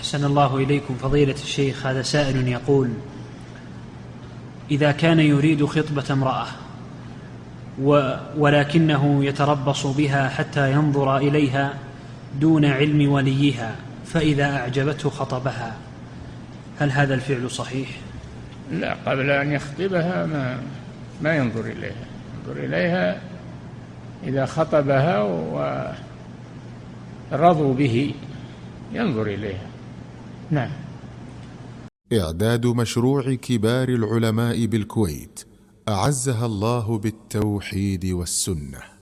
أحسن الله إليكم فضيلة الشيخ. هذا سائل يقول: إذا كان يريد خطبة امرأة ولكنه يتربص بها حتى ينظر إليها دون علم وليها، فإذا أعجبته خطبها، هل هذا الفعل صحيح؟ لا، قبل أن يخطبها ما ينظر إليها، ينظر إليها إذا خطبها ورضوا به ينظر إليها. نعم. إعداد مشروع كبار العلماء بالكويت أعزها الله بالتوحيد والسنة.